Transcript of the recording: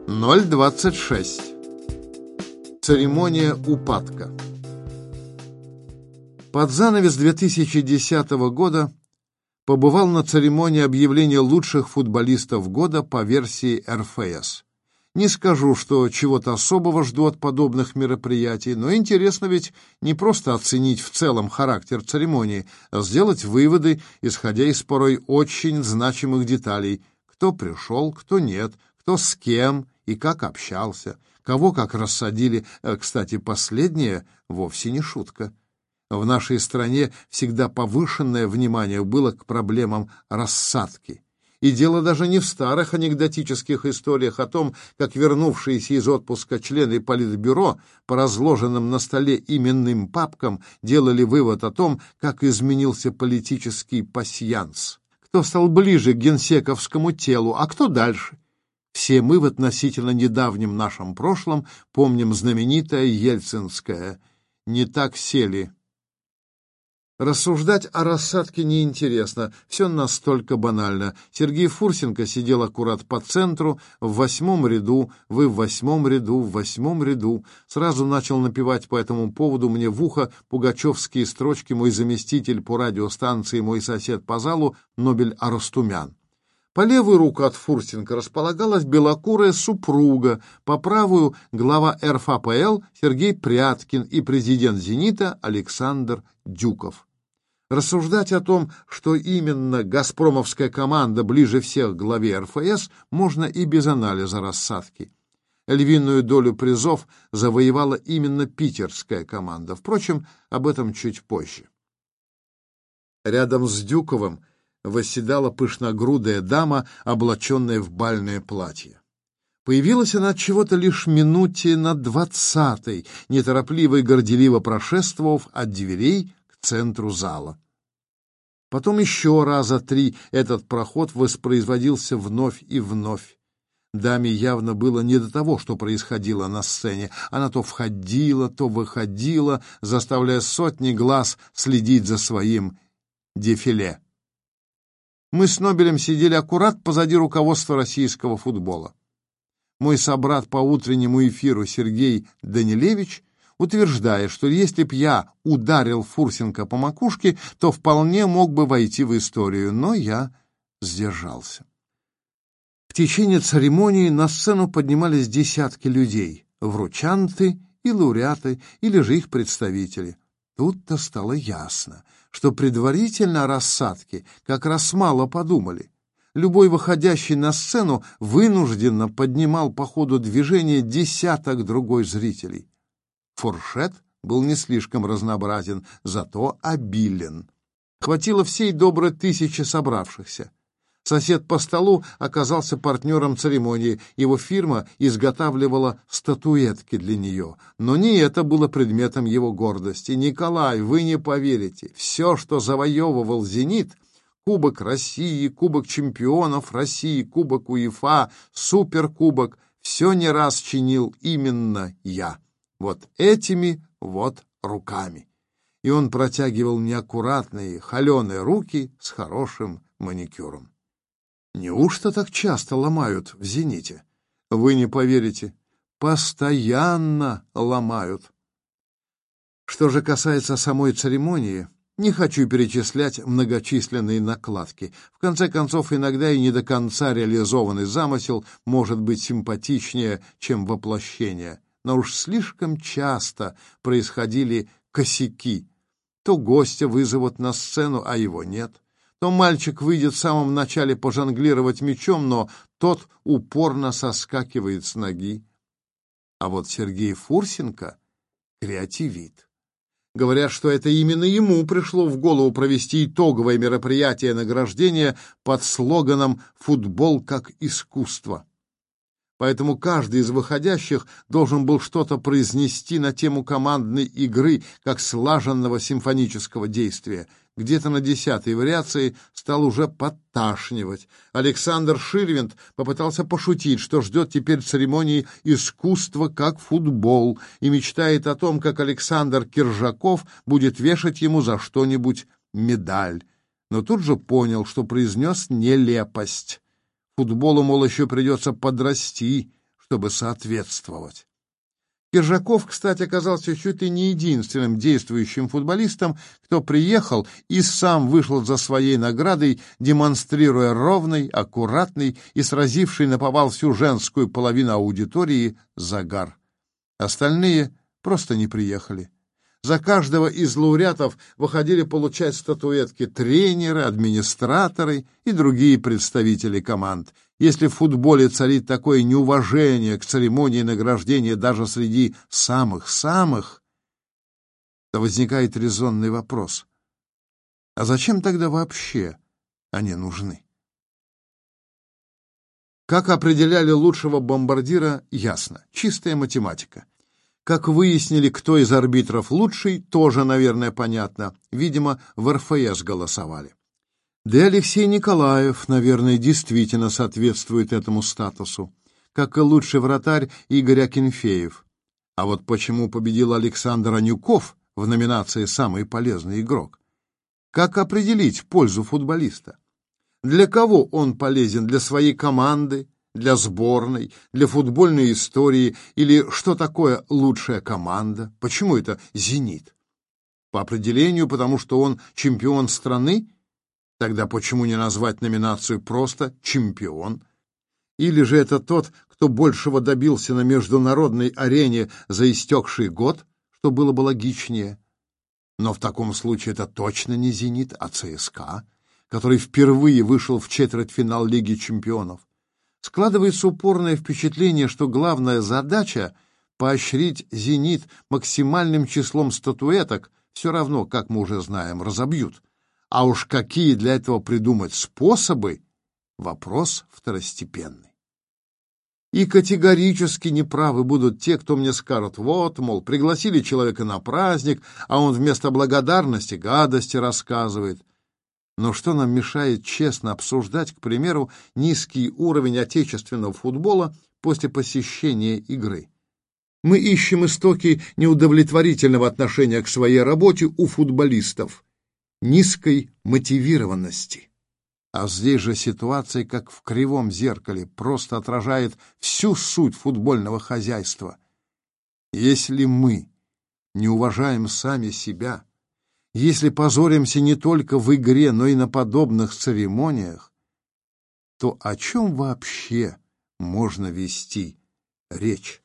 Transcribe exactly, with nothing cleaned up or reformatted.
ноль двадцать шесть. Церемония упадка. Под занавес две тысячи десятого года побывал на церемонии объявления лучших футболистов года по версии эр эф эс. Не скажу, что чего-то особого жду от подобных мероприятий, но интересно ведь не просто оценить в целом характер церемонии, а сделать выводы, исходя из порой очень значимых деталей: кто пришел, кто нет, кто с кем и как общался, кого как рассадили. Кстати, последнее вовсе не шутка. В нашей стране всегда повышенное внимание было к проблемам рассадки. И дело даже не в старых анекдотических историях о том, как вернувшиеся из отпуска члены Политбюро по разложенным на столе именным папкам делали вывод о том, как изменился политический пасьянс. Кто стал ближе к генсековскому телу, а кто дальше? Все мы в относительно недавнем нашем прошлом помним знаменитое ельцинское «не так сели». Рассуждать о рассадке неинтересно, все настолько банально. Сергей Фурсенко сидел аккурат по центру, в восьмом ряду, вы в восьмом ряду, в восьмом ряду. Сразу начал напевать по этому поводу мне в ухо пугачевские строчки мой заместитель по радиостанции, мой сосед по залу Нобель Арустумян. По левую руку от Фурсенко располагалась белокурая супруга, по правую — глава эр эф а пэ эл Сергей Пряткин и президент «Зенита» Александр Дюков. Рассуждать о том, что именно газпромовская команда ближе всех к главе эр эф эс, можно и без анализа рассадки. Львиную долю призов завоевала именно питерская команда. Впрочем, об этом чуть позже. Рядом с Дюковым восседала пышногрудая дама, облаченная в бальное платье. Появилась она от чего-то лишь минуте на двадцатой, неторопливо и горделиво прошествовав от дверей к центру зала. Потом еще раза три этот проход воспроизводился вновь и вновь. Даме явно было не до того, что происходило на сцене. Она то входила, то выходила, заставляя сотни глаз следить за своим дефиле. Мы с Нобелем сидели аккурат позади руководства российского футбола. Мой собрат по утреннему эфиру Сергей Данилевич утверждает, что если б я ударил Фурсенко по макушке, то вполне мог бы войти в историю, но я сдержался. В течение церемонии на сцену поднимались десятки людей, вручанты и лауреаты, или же их представители. Тут-то стало ясно, что предварительно о рассадке как раз мало подумали. Любой выходящий на сцену вынужденно поднимал по ходу движения десяток другой зрителей. Фуршет был не слишком разнообразен, зато обилен. Хватило всей доброй тысячи собравшихся. Сосед по столу оказался партнером церемонии, его фирма изготавливала статуэтки для нее. Но не это было предметом его гордости. Николай, вы не поверите, все, что завоевывал «Зенит», Кубок России, Кубок чемпионов России, Кубок УЕФА, Суперкубок, все не раз чинил именно я. Вот этими вот руками. И он протягивал неаккуратные, холеные руки с хорошим маникюром. Неужто так часто ломают в «Зените»? Вы не поверите, постоянно ломают. Что же касается самой церемонии, не хочу перечислять многочисленные накладки. В конце концов, иногда и не до конца реализованный замысел может быть симпатичнее, чем воплощение. Но уж слишком часто происходили косяки. То гостя вызовут на сцену, а его нет. То мальчик выйдет в самом начале пожонглировать мячом, но тот упорно соскакивает с ноги. А вот Сергей Фурсенко креативит. Говорят, что это именно ему пришло в голову провести итоговое мероприятие награждения под слоганом «Футбол как искусство». Поэтому каждый из выходящих должен был что-то произнести на тему командной игры, как слаженного симфонического действия. Где-то на десятой вариации стал уже подташнивать. Александр Ширвинд попытался пошутить, что ждет теперь церемонии «Искусство как футбол» и мечтает о том, как Александр Киржаков будет вешать ему за что-нибудь медаль. Но тут же понял, что произнес нелепость. Футболу, мол, еще придется подрасти, чтобы соответствовать. Киржаков, кстати, оказался чуть ли не единственным действующим футболистом, кто приехал и сам вышел за своей наградой, демонстрируя ровный, аккуратный и сразивший наповал всю женскую половину аудитории загар. Остальные просто не приехали. За каждого из лауреатов выходили получать статуэтки тренеры, администраторы и другие представители команд. Если в футболе царит такое неуважение к церемонии награждения даже среди самых-самых, то возникает резонный вопрос: а зачем тогда вообще они нужны? Как определяли лучшего бомбардира, ясно. Чистая математика. Как выяснили, кто из арбитров лучший, тоже, наверное, понятно. Видимо, в эр эф эс голосовали. Да и Алексей Николаев, наверное, действительно соответствует этому статусу, как и лучший вратарь Игорь Акинфеев. А вот почему победил Александр Анюков в номинации «Самый полезный игрок»? Как определить пользу футболиста? Для кого он полезен? Для своей команды, для сборной, для футбольной истории? Или что такое лучшая команда? Почему это «Зенит»? По определению, потому что он чемпион страны? Тогда почему не назвать номинацию просто «Чемпион»? Или же это тот, кто большего добился на международной арене за истекший год, что было бы логичнее? Но в таком случае это точно не «Зенит», а ЦСКА, который впервые вышел в четвертьфинал Лиги чемпионов. Складывается упорное впечатление, что главная задача — поощрить «Зенит» максимальным числом статуэток, все равно, как мы уже знаем, разобьют. А уж какие для этого придумать способы — вопрос второстепенный. И категорически неправы будут те, кто мне скажут: вот, мол, пригласили человека на праздник, а он вместо благодарности гадости рассказывает. Но что нам мешает честно обсуждать, к примеру, низкий уровень отечественного футбола после посещения игры? Мы ищем истоки неудовлетворительного отношения к своей работе у футболистов, низкой мотивированности. А здесь же ситуация, как в кривом зеркале, просто отражает всю суть футбольного хозяйства. Если мы не уважаем сами себя, если позоримся не только в игре, но и на подобных церемониях, то о чем вообще можно вести речь?